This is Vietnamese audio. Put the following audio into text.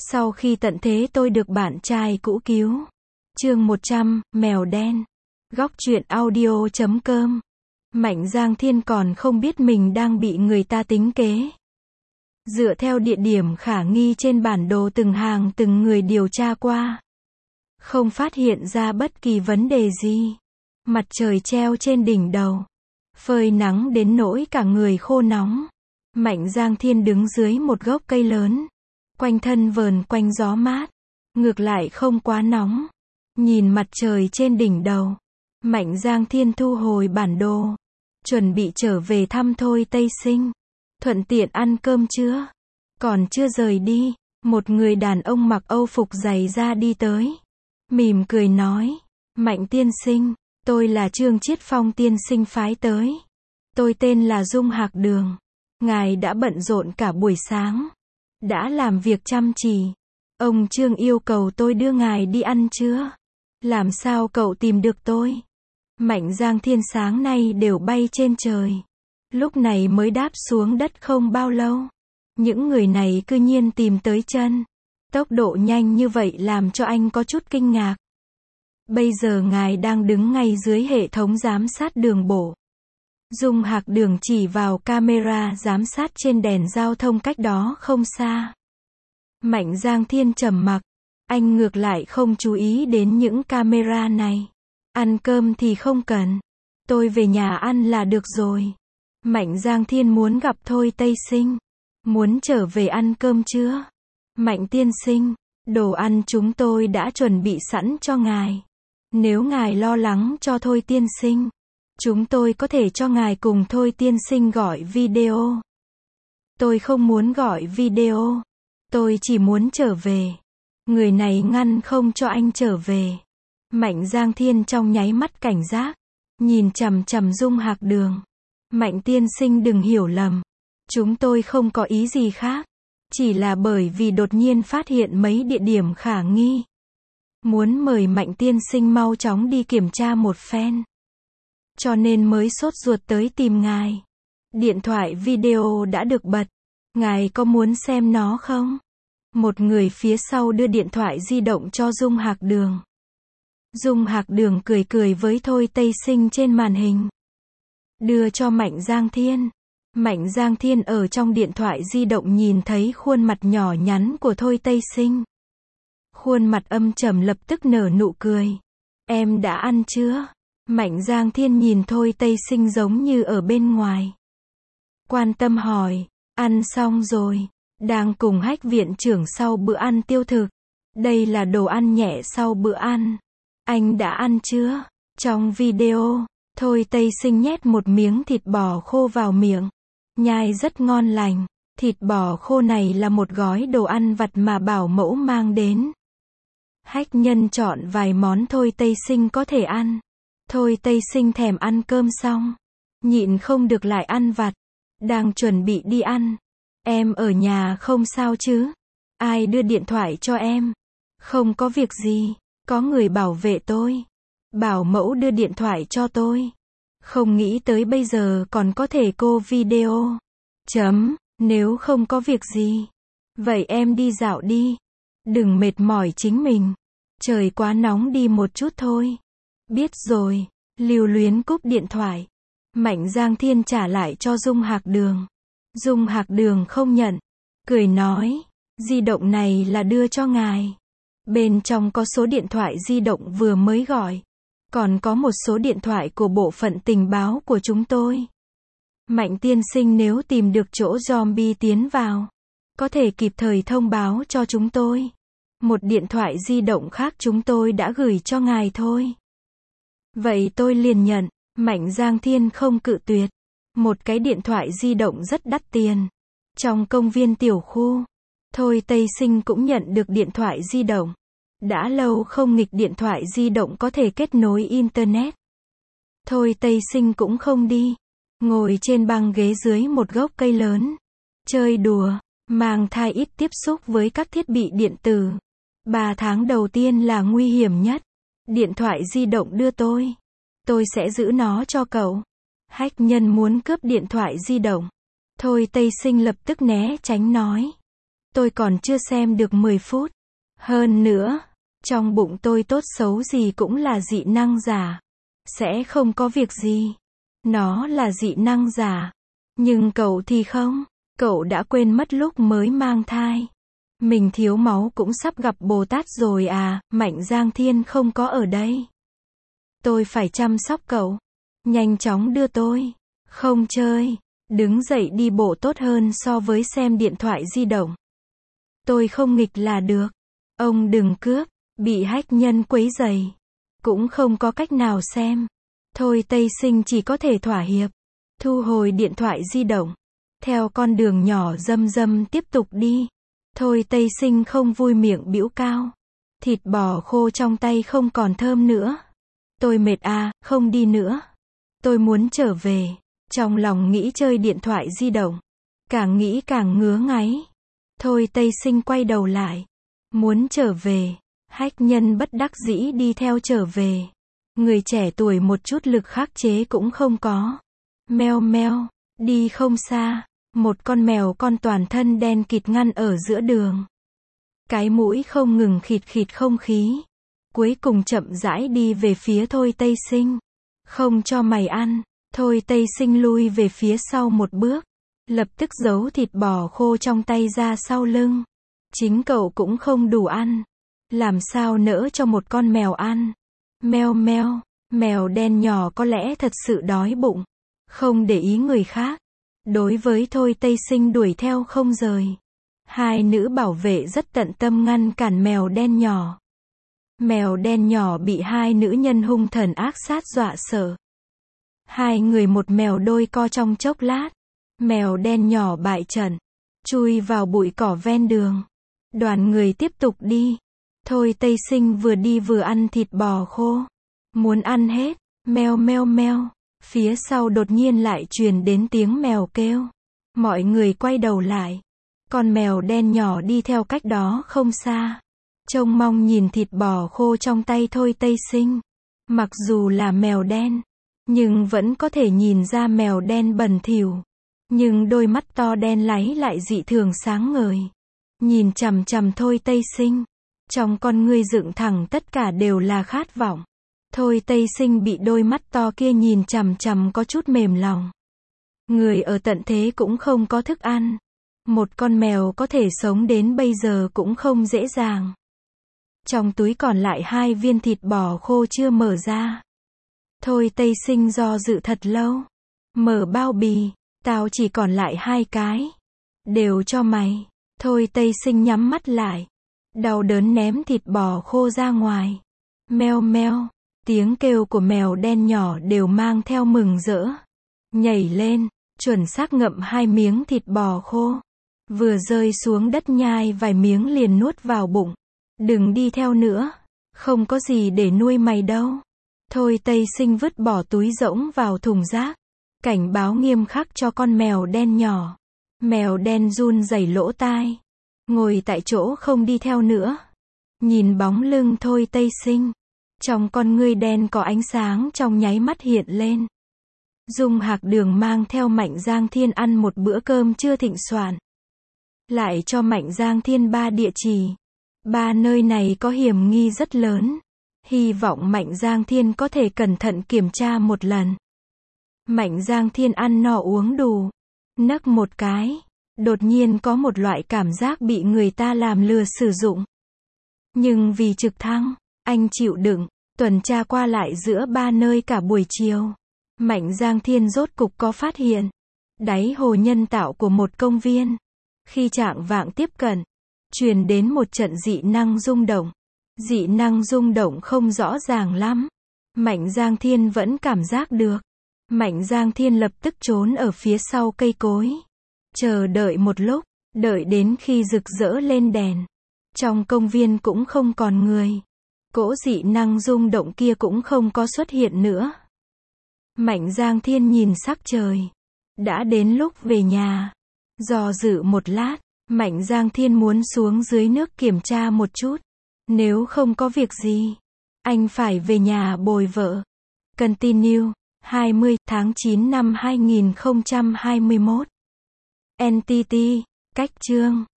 Sau khi tận thế tôi được bạn trai cũ cứu. Chương 100, mèo đen. Góc truyện audio.com. Mạnh Giang Thiên còn không biết mình đang bị người ta tính kế. Dựa theo địa điểm khả nghi trên bản đồ từng hàng từng người điều tra qua, không phát hiện ra bất kỳ vấn đề gì. Mặt trời treo trên đỉnh đầu, phơi nắng đến nỗi cả người khô nóng. Mạnh Giang Thiên đứng dưới một gốc cây lớn, quanh thân vờn quanh gió mát, ngược lại không quá nóng. Nhìn mặt trời trên đỉnh đầu, Mạnh Giang Thiên thu hồi bản đồ, chuẩn bị trở về thăm Thôi Tây Sinh, thuận tiện ăn cơm trưa. Còn chưa rời đi, một người đàn ông mặc âu phục dày da đi tới, mỉm cười nói: Mạnh tiên sinh, tôi là Trương Chiết Phong tiên sinh phái tới. Tôi tên là Dung Hạc Đường. Ngài đã bận rộn cả buổi sáng, đã làm việc chăm chỉ. Ông Trương yêu cầu tôi đưa ngài đi ăn trưa. Làm sao cậu tìm được tôi? Mạnh Giang Thiên sáng nay đều bay trên trời, lúc này mới đáp xuống đất không bao lâu. Những người này cư nhiên tìm tới chân. Tốc độ nhanh như vậy làm cho anh có chút kinh ngạc. Bây giờ ngài đang đứng ngay dưới hệ thống giám sát đường bộ. Dung Hạc Đường chỉ vào camera giám sát trên đèn giao thông cách đó không xa. Mạnh Giang Thiên trầm mặc. Anh ngược lại không chú ý đến những camera này. Ăn cơm thì không cần, tôi về nhà ăn là được rồi. Mạnh Giang Thiên muốn gặp Thôi Tây Sinh, muốn trở về ăn cơm trưa. Mạnh tiên sinh, đồ ăn chúng tôi đã chuẩn bị sẵn cho ngài. Nếu ngài lo lắng cho Thôi tiên sinh, chúng tôi có thể cho ngài cùng Thôi tiên sinh gọi video. Tôi không muốn gọi video, tôi chỉ muốn trở về. Người này ngăn không cho anh trở về. Mạnh Giang Thiên trong nháy mắt cảnh giác, nhìn chằm chằm Dung Hạc Đường. Mạnh tiên sinh đừng hiểu lầm, chúng tôi không có ý gì khác, chỉ là bởi vì đột nhiên phát hiện mấy địa điểm khả nghi, muốn mời Mạnh tiên sinh mau chóng đi kiểm tra một phen, cho nên mới sốt ruột tới tìm ngài. Điện thoại video đã được bật, ngài có muốn xem nó không? Một người phía sau đưa điện thoại di động cho Dung Hạc Đường. Dung Hạc Đường cười cười với Thôi Tây Sinh trên màn hình, đưa cho Mạnh Giang Thiên. Mạnh Giang Thiên ở trong điện thoại di động nhìn thấy khuôn mặt nhỏ nhắn của Thôi Tây Sinh. Khuôn mặt âm trầm lập tức nở nụ cười. Em đã ăn chưa? Mạnh Giang Thiên nhìn Thôi Tây Sinh giống như ở bên ngoài, quan tâm hỏi. Ăn xong rồi, đang cùng Hách viện trưởng sau bữa ăn tiêu thực. Đây là đồ ăn nhẹ sau bữa ăn. Anh đã ăn chưa? Trong video, Thôi Tây Sinh nhét một miếng thịt bò khô vào miệng, nhai rất ngon lành. Thịt bò khô này là một gói đồ ăn vặt mà bảo mẫu mang đến. Hách nhân chọn vài món Thôi Tây Sinh có thể ăn. Thôi Tây Sinh thèm ăn cơm xong, nhịn không được lại ăn vặt, đang chuẩn bị đi ăn. Em ở nhà không sao chứ? Ai đưa điện thoại cho em? Không có việc gì, có người bảo vệ tôi. Bảo mẫu đưa điện thoại cho tôi. Không nghĩ tới bây giờ còn có thể cô video. Nếu không có việc gì, vậy em đi dạo đi. Đừng mệt mỏi chính mình. Trời quá nóng đi một chút thôi. Biết rồi. Lưu luyến cúp điện thoại. Mạnh Giang Thiên trả lại cho Dung Hạc Đường. Dung Hạc Đường không nhận, cười nói, di động này là đưa cho ngài. Bên trong có số điện thoại di động vừa mới gọi, còn có một số điện thoại của bộ phận tình báo của chúng tôi. Mạnh tiên sinh nếu tìm được chỗ zombie tiến vào, có thể kịp thời thông báo cho chúng tôi. Một điện thoại di động khác chúng tôi đã gửi cho ngài thôi. Vậy tôi liền nhận. Mạnh Giang Thiên không cự tuyệt. Một cái điện thoại di động rất đắt tiền. Trong công viên tiểu khu, Thôi Tây Sinh cũng nhận được điện thoại di động. Đã lâu không nghịch điện thoại di động có thể kết nối Internet. Thôi Tây Sinh cũng không đi, ngồi trên băng ghế dưới một gốc cây lớn, chơi đùa, mang thai ít tiếp xúc với các thiết bị điện tử. 3 tháng đầu tiên là nguy hiểm nhất. Điện thoại di động đưa tôi sẽ giữ nó cho cậu. Hách nhân muốn cướp điện thoại di động. Thôi Tây Sinh lập tức né tránh nói. Tôi còn chưa xem được 10 phút. Hơn nữa, trong bụng tôi tốt xấu gì cũng là dị năng giả. Sẽ không có việc gì. Nó là dị năng giả. Nhưng cậu thì không. Cậu đã quên mất lúc mới mang thai. Mình thiếu máu cũng sắp gặp Bồ Tát rồi à, Mạnh Giang Thiên không có ở đây. Tôi phải chăm sóc cậu. Nhanh chóng đưa tôi. Không chơi. Đứng dậy đi bộ tốt hơn so với xem điện thoại di động. Tôi không nghịch là được. Ông đừng cướp. Bị hách nhân quấy rầy. Cũng không có cách nào xem. Thôi Tây Sinh chỉ có thể thỏa hiệp. Thu hồi điện thoại di động. Theo con đường nhỏ râm râm tiếp tục đi. Thôi Tây Sinh không vui miệng bĩu cao. Thịt bò khô trong tay không còn thơm nữa. Tôi mệt à, không đi nữa. Tôi muốn trở về. Trong lòng nghĩ chơi điện thoại di động. Càng nghĩ càng ngứa ngáy. Thôi Tây Sinh quay đầu lại. Muốn trở về. Hách nhân bất đắc dĩ đi theo trở về. Người trẻ tuổi một chút lực khắc chế cũng không có. Meo meo. Đi không xa. Một con mèo con toàn thân đen kịt ngăn ở giữa đường. Cái mũi không ngừng khịt khịt không khí. Cuối cùng chậm rãi đi về phía Thôi Tây Sinh. Không cho mày ăn. Thôi Tây Sinh lui về phía sau một bước. Lập tức giấu thịt bò khô trong tay ra sau lưng. Chính cậu cũng không đủ ăn. Làm sao nỡ cho một con mèo ăn. Meo meo. Mèo đen nhỏ có lẽ thật sự đói bụng. Không để ý người khác. Đối với Thôi Tây Sinh đuổi theo không rời. Hai nữ bảo vệ rất tận tâm ngăn cản mèo đen nhỏ. Mèo đen nhỏ bị hai nữ nhân hung thần ác sát dọa sợ. Hai người một mèo đôi co trong chốc lát. Mèo đen nhỏ bại trận. Chui vào bụi cỏ ven đường. Đoàn người tiếp tục đi. Thôi Tây Sinh vừa đi vừa ăn thịt bò khô. Muốn ăn hết. Meo meo meo. Phía sau đột nhiên lại truyền đến tiếng mèo kêu. Mọi người quay đầu lại. Con mèo đen nhỏ đi theo cách đó không xa. Trông mong nhìn thịt bò khô trong tay Thôi Tây Sinh. Mặc dù là mèo đen, nhưng vẫn có thể nhìn ra mèo đen bẩn thỉu. Nhưng đôi mắt to đen láy lại dị thường sáng ngời. Nhìn chằm chằm Thôi Tây Sinh. Trong con ngươi dựng thẳng tất cả đều là khát vọng. Thôi Tây Sinh bị đôi mắt to kia nhìn chằm chằm có chút mềm lòng. Người ở tận thế cũng không có thức ăn. Một con mèo có thể sống đến bây giờ cũng không dễ dàng. Trong túi còn lại 2 viên thịt bò khô chưa mở ra. Thôi Tây Sinh do dự thật lâu. Mở bao bì. Tao chỉ còn lại 2 cái. Đều cho mày. Thôi Tây Sinh nhắm mắt lại. Đau đớn ném thịt bò khô ra ngoài. Meo meo. Tiếng kêu của mèo đen nhỏ đều mang theo mừng rỡ. Nhảy lên, chuẩn xác ngậm 2 miếng thịt bò khô. Vừa rơi xuống đất nhai vài miếng liền nuốt vào bụng. Đừng đi theo nữa. Không có gì để nuôi mày đâu. Thôi Tây Sinh vứt bỏ túi rỗng vào thùng rác. Cảnh báo nghiêm khắc cho con mèo đen nhỏ. Mèo đen run rẩy lỗ tai. Ngồi tại chỗ không đi theo nữa. Nhìn bóng lưng Thôi Tây Sinh. Trong con ngươi đen có ánh sáng trong nháy mắt hiện lên. Dung Hạc Đường mang theo Mạnh Giang Thiên ăn một bữa cơm chưa thịnh soạn. Lại cho Mạnh Giang Thiên 3 địa chỉ. 3 nơi này có hiểm nghi rất lớn. Hy vọng Mạnh Giang Thiên có thể cẩn thận kiểm tra một lần. Mạnh Giang Thiên ăn no uống đủ. Nấc một cái. Đột nhiên có một loại cảm giác bị người ta làm lừa sử dụng. Nhưng vì trực thăng, anh chịu đựng. Tuần tra qua lại giữa 3 nơi cả buổi chiều. Mạnh Giang Thiên rốt cục có phát hiện. Đáy hồ nhân tạo của một công viên. Khi chạng vạng tiếp cận. Truyền đến một trận dị năng rung động. Dị năng rung động không rõ ràng lắm. Mạnh Giang Thiên vẫn cảm giác được. Mạnh Giang Thiên lập tức trốn ở phía sau cây cối. Chờ đợi một lúc. Đợi đến khi rực rỡ lên đèn. Trong công viên cũng không còn người. Cỗ dị năng rung động kia cũng không có xuất hiện nữa. Mạnh Giang Thiên nhìn sắc trời. Đã đến lúc về nhà. Do dự một lát, Mạnh Giang Thiên muốn xuống dưới nước kiểm tra một chút. Nếu không có việc gì, anh phải về nhà bồi vợ. Continue, 20 tháng 9 năm 2021. NTT, cách chương.